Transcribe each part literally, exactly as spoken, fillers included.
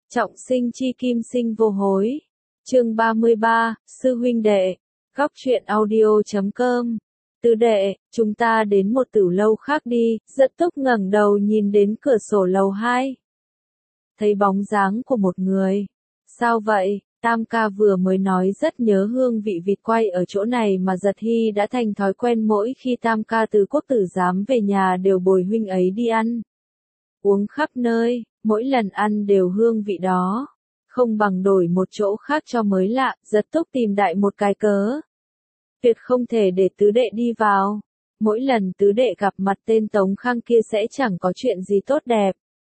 Trọng sinh chi kim sinh vô hối. Chương ba mươi ba, Sư huynh đệ. Góc truyện audio chấm com. Tứ đệ, chúng ta đến một tử lâu khác đi. Giật Túc ngẩng đầu nhìn đến cửa sổ lầu hai. Thấy bóng dáng của một người. Sao vậy? Tam ca vừa mới nói rất nhớ hương vị vịt quay ở chỗ này mà Giật Hy đã thành thói quen mỗi khi Tam ca từ quốc tử giám về nhà đều bồi huynh ấy đi ăn. Uống khắp nơi, mỗi lần ăn đều hương vị đó. Không bằng đổi một chỗ khác cho mới lạ, Giật Túc tìm đại một cái cớ. Tuyệt không thể để tứ đệ đi vào. Mỗi lần tứ đệ gặp mặt tên Tống Khang kia sẽ chẳng có chuyện gì tốt đẹp.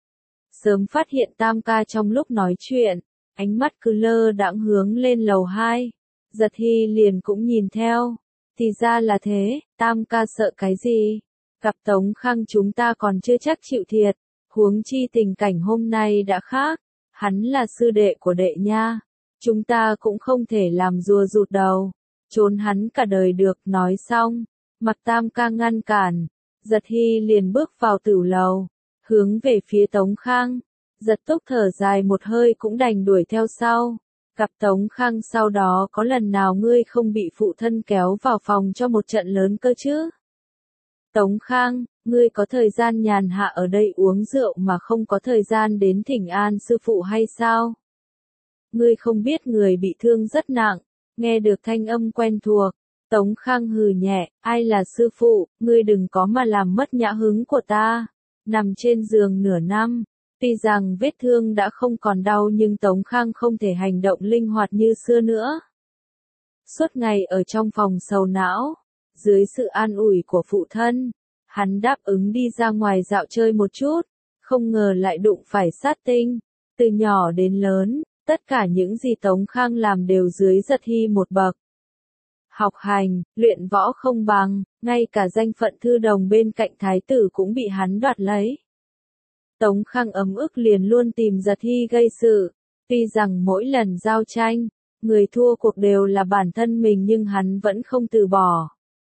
Sớm phát hiện Tam ca trong lúc nói chuyện, ánh mắt cứ lơ đãng hướng lên lầu hai. Giật Hy liền cũng nhìn theo. Thì ra là thế, Tam ca sợ cái gì? Gặp Tống Khang chúng ta còn chưa chắc chịu thiệt. Huống chi tình cảnh hôm nay đã khác. Hắn là sư đệ của đệ nha. Chúng ta cũng không thể làm rùa rụt đầu. Trốn hắn cả đời được. Nói xong, mặc Tam ca ngăn cản. Giật Hy liền bước vào tử lầu, hướng về phía Tống Khang. Giật Túc thở dài một hơi cũng đành đuổi theo sau. Gặp Tống Khang sau đó có lần nào ngươi không bị phụ thân kéo vào phòng cho một trận lớn cơ chứ? Tống Khang, ngươi có thời gian nhàn hạ ở đây uống rượu mà không có thời gian đến thỉnh an sư phụ hay sao? Ngươi không biết người bị thương rất nặng. Nghe được thanh âm quen thuộc, Tống Khang hừ nhẹ, ai là sư phụ, ngươi đừng có mà làm mất nhã hứng của ta. Nằm trên giường nửa năm, tuy rằng vết thương đã không còn đau nhưng Tống Khang không thể hành động linh hoạt như xưa nữa. Suốt ngày ở trong phòng sầu não, dưới sự an ủi của phụ thân, hắn đáp ứng đi ra ngoài dạo chơi một chút, không ngờ lại đụng phải sát tinh. Từ nhỏ đến lớn, tất cả những gì Tống Khang làm đều dưới Giật Hy một bậc. Học hành, luyện võ không bằng, ngay cả danh phận thư đồng bên cạnh thái tử cũng bị hắn đoạt lấy. Tống Khang ấm ức liền luôn tìm Giật Hy gây sự. Tuy rằng mỗi lần giao tranh, người thua cuộc đều là bản thân mình nhưng hắn vẫn không từ bỏ.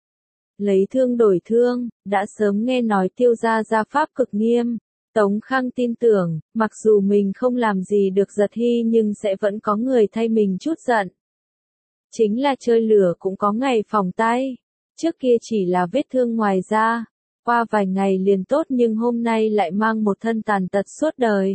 Lấy thương đổi thương, đã sớm nghe nói Tiêu gia gia pháp cực nghiêm. Tống Khang tin tưởng, mặc dù mình không làm gì được Giật Hy nhưng sẽ vẫn có người thay mình chút giận. Chính là chơi lửa cũng có ngày phòng tay. Trước kia chỉ là vết thương ngoài da, qua vài ngày liền tốt nhưng hôm nay lại mang một thân tàn tật suốt đời.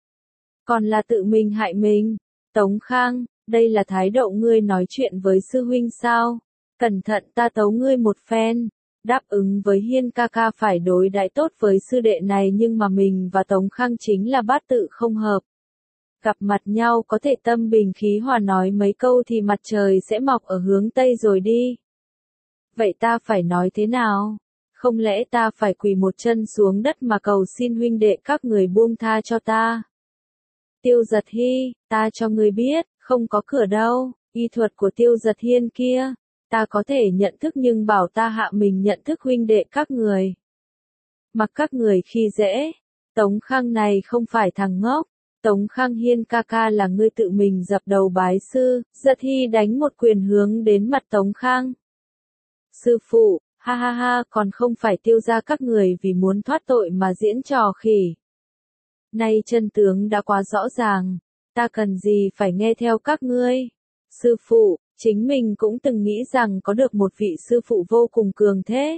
Còn là tự mình hại mình. Tống Khang, đây là thái độ ngươi nói chuyện với sư huynh sao? Cẩn thận ta tấu ngươi một phen. Đáp ứng với Hiên ca ca phải đối đãi tốt với sư đệ này nhưng mà mình và Tống Khang chính là bát tự không hợp. Gặp mặt nhau có thể tâm bình khí hòa nói mấy câu thì mặt trời sẽ mọc ở hướng Tây rồi đi. Vậy ta phải nói thế nào? Không lẽ ta phải quỳ một chân xuống đất mà cầu xin huynh đệ các người buông tha cho ta? Tiêu Giật Hy, ta cho ngươi biết, không có cửa đâu, y thuật của Tiêu Giật Hiên kia. Ta có thể nhận thức nhưng bảo ta hạ mình nhận thức huynh đệ các người. Mặc các người khi dễ. Tống Khang này không phải thằng ngốc. Tống Khang Hiên ca ca là ngươi tự mình dập đầu bái sư. Giật Hy đánh một quyền hướng đến mặt Tống Khang. Sư phụ, ha ha ha, còn không phải Tiêu gia các người vì muốn thoát tội mà diễn trò khỉ. Nay chân tướng đã quá rõ ràng. Ta cần gì phải nghe theo các ngươi. Sư phụ, chính mình cũng từng nghĩ rằng có được một vị sư phụ vô cùng cường thế.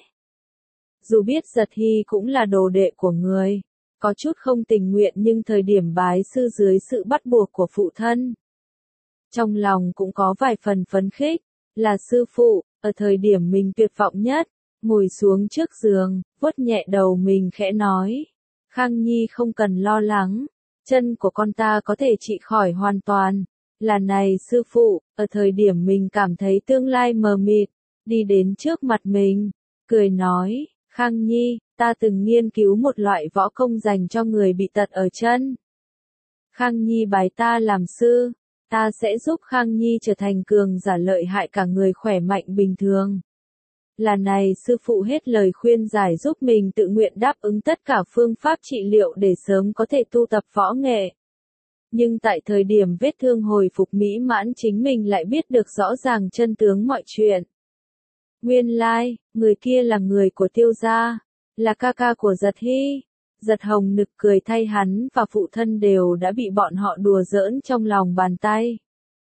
Dù biết Giật Hy cũng là đồ đệ của người, có chút không tình nguyện nhưng thời điểm bái sư dưới sự bắt buộc của phụ thân. Trong lòng cũng có vài phần phấn khích, là sư phụ, ở thời điểm mình tuyệt vọng nhất, ngồi xuống trước giường, vuốt nhẹ đầu mình khẽ nói. Khang Nhi không cần lo lắng, chân của con ta có thể trị khỏi hoàn toàn. Là này sư phụ, ở thời điểm mình cảm thấy tương lai mờ mịt, đi đến trước mặt mình, cười nói, Khang Nhi, ta từng nghiên cứu một loại võ công dành cho người bị tật ở chân. Khang Nhi bái ta làm sư, ta sẽ giúp Khang Nhi trở thành cường giả lợi hại cả người khỏe mạnh bình thường. Là này sư phụ hết lời khuyên giải giúp mình tự nguyện đáp ứng tất cả phương pháp trị liệu để sớm có thể tu tập võ nghệ. Nhưng tại thời điểm vết thương hồi phục mỹ mãn chính mình lại biết được rõ ràng chân tướng mọi chuyện. Nguyên lai, người kia là người của Tiêu gia, là ca ca của Giật Hy. Giật Hồng nực cười thay hắn và phụ thân đều đã bị bọn họ đùa giỡn trong lòng bàn tay.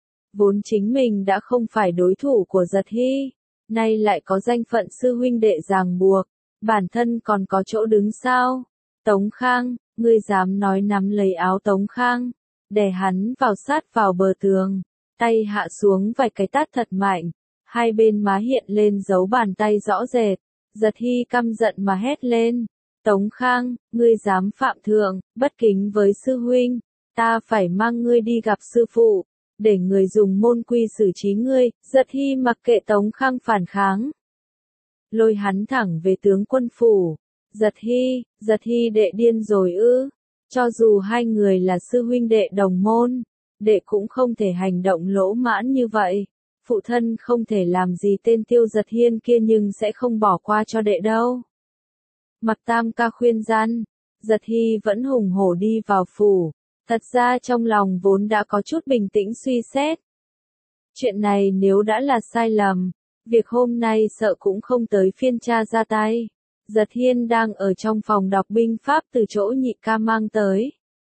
Vốn chính mình đã không phải đối thủ của Giật Hy, nay lại có danh phận sư huynh đệ ràng buộc, bản thân còn có chỗ đứng sao? Tống Khang, ngươi dám nói nắm lấy áo Tống Khang, đè hắn vào sát vào bờ tường, tay hạ xuống vài cái tát thật mạnh, hai bên má hiện lên dấu bàn tay rõ rệt. Giật Hy căm giận mà hét lên, Tống Khang, ngươi dám phạm thượng, bất kính với sư huynh, ta phải mang ngươi đi gặp sư phụ, để người dùng môn quy xử trí ngươi. Giật Hy mặc kệ Tống Khang phản kháng, lôi hắn thẳng về tướng quân phủ. Giật Hy, Giật Hy đệ điên rồi ư? Cho dù hai người là sư huynh đệ đồng môn, đệ cũng không thể hành động lỗ mãn như vậy. Phụ thân không thể làm gì tên Tiêu Giật Hiên kia nhưng sẽ không bỏ qua cho đệ đâu. Mặc Tam ca khuyên gian, Giật Hy vẫn hùng hổ đi vào phủ. Thật ra trong lòng vốn đã có chút bình tĩnh suy xét. Chuyện này nếu đã là sai lầm, việc hôm nay sợ cũng không tới phiên cha ra tay. Giật Hiên đang ở trong phòng đọc binh pháp từ chỗ nhị ca mang tới.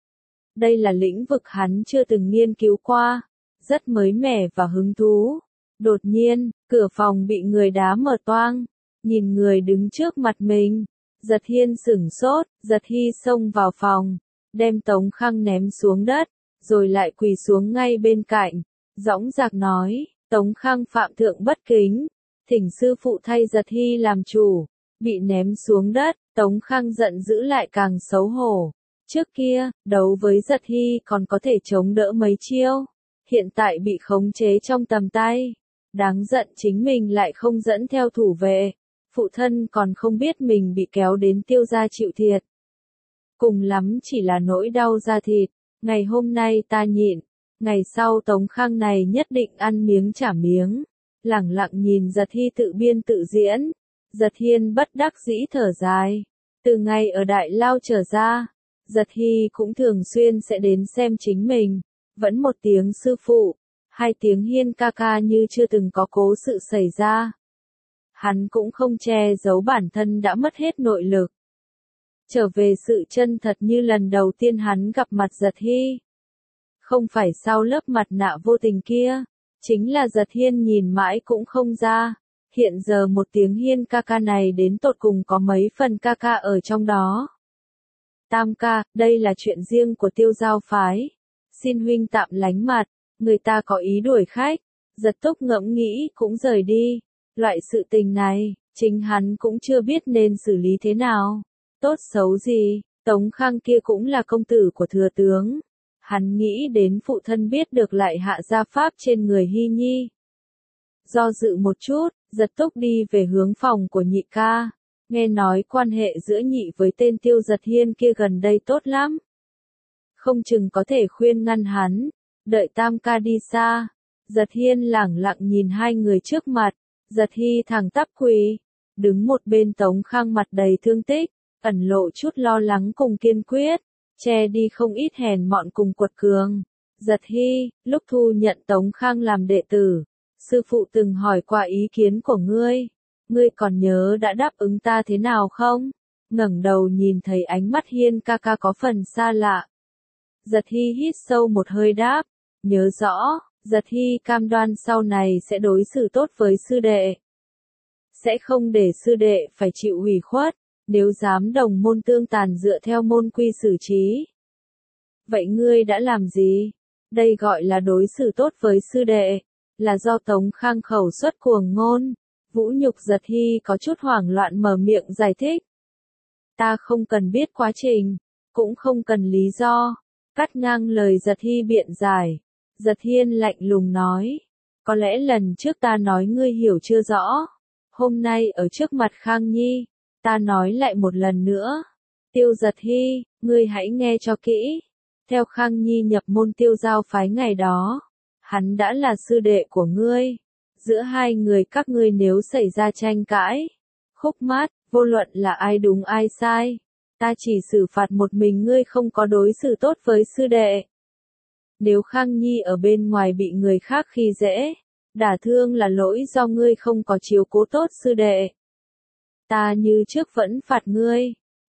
Đây là lĩnh vực hắn chưa từng nghiên cứu qua, rất mới mẻ và hứng thú. Đột nhiên, cửa phòng bị người đá mở toang, nhìn người đứng trước mặt mình. Giật Hiên sửng sốt, Giật Hy xông vào phòng, đem Tống Khang ném xuống đất, rồi lại quỳ xuống ngay bên cạnh, dõng dạc nói, Tống Khang phạm thượng bất kính, thỉnh sư phụ thay Giật Hy làm chủ. Bị ném xuống đất, Tống Khang giận dữ lại càng xấu hổ. Trước kia, đấu với Giật Hy còn có thể chống đỡ mấy chiêu, hiện tại bị khống chế trong tầm tay. Đáng giận chính mình lại không dẫn theo thủ vệ, phụ thân còn không biết mình bị kéo đến Tiêu gia chịu thiệt. Cùng lắm chỉ là nỗi đau da thịt, ngày hôm nay ta nhịn, ngày sau Tống Khang này nhất định ăn miếng trả miếng. Lẳng lặng nhìn Giật Hy tự biên tự diễn. Giật Hiên bất đắc dĩ thở dài. Từ ngày ở Đại Lao trở ra, Giật Hy cũng thường xuyên sẽ đến xem chính mình. Vẫn một tiếng sư phụ, hai tiếng Hiên ca ca như chưa từng có cố sự xảy ra. Hắn cũng không che giấu bản thân đã mất hết nội lực. Trở về sự chân thật như lần đầu tiên hắn gặp mặt Giật Hy. Không phải sau lớp mặt nạ vô tình kia, chính là Giật Hiên nhìn mãi cũng không ra. Hiện giờ một tiếng Hiên ca ca này đến tột cùng có mấy phần ca ca ở trong đó. Tam ca, đây là chuyện riêng của Tiêu Giao phái. Xin huynh tạm lánh mặt, người ta có ý đuổi khách. Giật Túc ngẫm nghĩ cũng rời đi. Loại sự tình này, chính hắn cũng chưa biết nên xử lý thế nào. Tốt xấu gì, Tống Khang kia cũng là công tử của thừa tướng. Hắn nghĩ đến phụ thân biết được lại hạ gia pháp trên người Hy Nhi. Do dự một chút, Giật Túc đi về hướng phòng của nhị ca. Nghe nói quan hệ giữa nhị với tên Tiêu Giật Hiên kia gần đây tốt lắm. Không chừng có thể khuyên ngăn hắn. Đợi Tam ca đi xa, Giật Hiên lẳng lặng nhìn hai người trước mặt. Giật Hy thẳng tắp quỳ, đứng một bên Tống Khang mặt đầy thương tích, ẩn lộ chút lo lắng cùng kiên quyết, che đi không ít hèn mọn cùng quật cường. Giật Hy, lúc thu nhận Tống Khang làm đệ tử, sư phụ từng hỏi qua ý kiến của ngươi, ngươi còn nhớ đã đáp ứng ta thế nào không? Ngẩng đầu nhìn thấy ánh mắt Hiên ca ca có phần xa lạ. Giật Hy hít sâu một hơi đáp, nhớ rõ. Giật Hy cam đoan sau này sẽ đối xử tốt với sư đệ. Sẽ không để sư đệ phải chịu ủy khuất, nếu dám đồng môn tương tàn dựa theo môn quy xử trí. Vậy ngươi đã làm gì? Đây gọi là đối xử tốt với sư đệ, là do Tống Khang khẩu xuất cuồng ngôn. Vũ nhục Giật Hy có chút hoảng loạn mở miệng giải thích. Ta không cần biết quá trình, cũng không cần lý do. Cắt ngang lời Giật Hy biện giải. Giật Hiên lạnh lùng nói, có lẽ lần trước ta nói ngươi hiểu chưa rõ, hôm nay ở trước mặt Khang Nhi, ta nói lại một lần nữa. Tiêu Giật Hy, ngươi hãy nghe cho kỹ, theo Khang Nhi nhập môn Tiêu Giao phái ngày đó, hắn đã là sư đệ của ngươi, giữa hai người các ngươi nếu xảy ra tranh cãi, khúc mắc, vô luận là ai đúng ai sai, ta chỉ xử phạt một mình ngươi không có đối xử tốt với sư đệ. Nếu Khang Nhi ở bên ngoài bị người khác khi dễ, đả thương là lỗi do ngươi không có chiếu cố tốt sư đệ. Ta như trước vẫn phạt ngươi,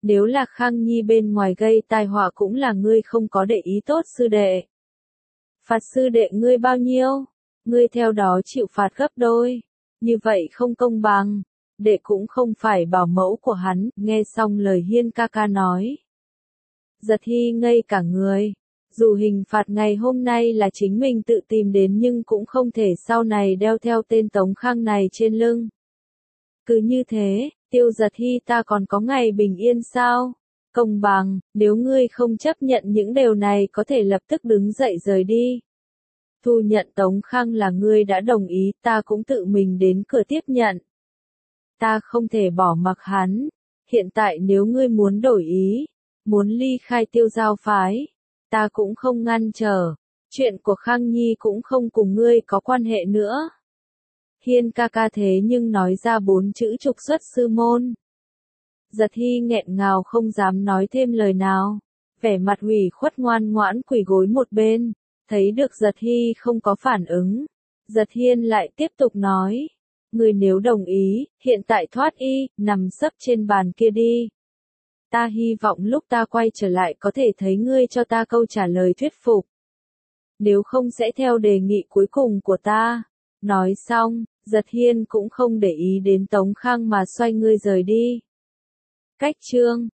Nếu là Khang Nhi bên ngoài gây tai họa cũng là ngươi không có để ý tốt sư đệ. Phạt sư đệ ngươi bao nhiêu? Ngươi theo đó chịu phạt gấp đôi. Như vậy không công bằng. Đệ cũng không phải bảo mẫu của hắn, nghe xong lời Hiên ca ca nói. Giật Hy ngây cả người. Dù hình phạt ngày hôm nay là chính mình tự tìm đến nhưng cũng không thể sau này đeo theo tên Tống Khang này trên lưng. Cứ như thế, Tiêu Giật Hy ta còn có ngày bình yên sao? Công bằng, nếu ngươi không chấp nhận những điều này có thể lập tức đứng dậy rời đi. Thu nhận Tống Khang là ngươi đã đồng ý, ta cũng tự mình đến cửa tiếp nhận. Ta không thể bỏ mặc hắn. Hiện tại nếu ngươi muốn đổi ý, muốn ly khai Tiêu Giao phái, ta cũng không ngăn trở. Chuyện của Khang Nhi cũng không cùng ngươi có quan hệ nữa. Hiên ca ca thế nhưng nói ra bốn chữ trục xuất sư môn. Giật Hy nghẹn ngào không dám nói thêm lời nào. Vẻ mặt hủy khuất ngoan ngoãn quỳ gối một bên. Thấy được Giật Hy không có phản ứng. Giật Hiên lại tiếp tục nói. Người nếu đồng ý, hiện tại thoát y, nằm sấp trên bàn kia đi. Ta hy vọng lúc ta quay trở lại có thể thấy ngươi cho ta câu trả lời thuyết phục. Nếu không sẽ theo đề nghị cuối cùng của ta. Nói xong, Giật Hiên cũng không để ý đến Tống Khang mà xoay người rời đi. Cách chương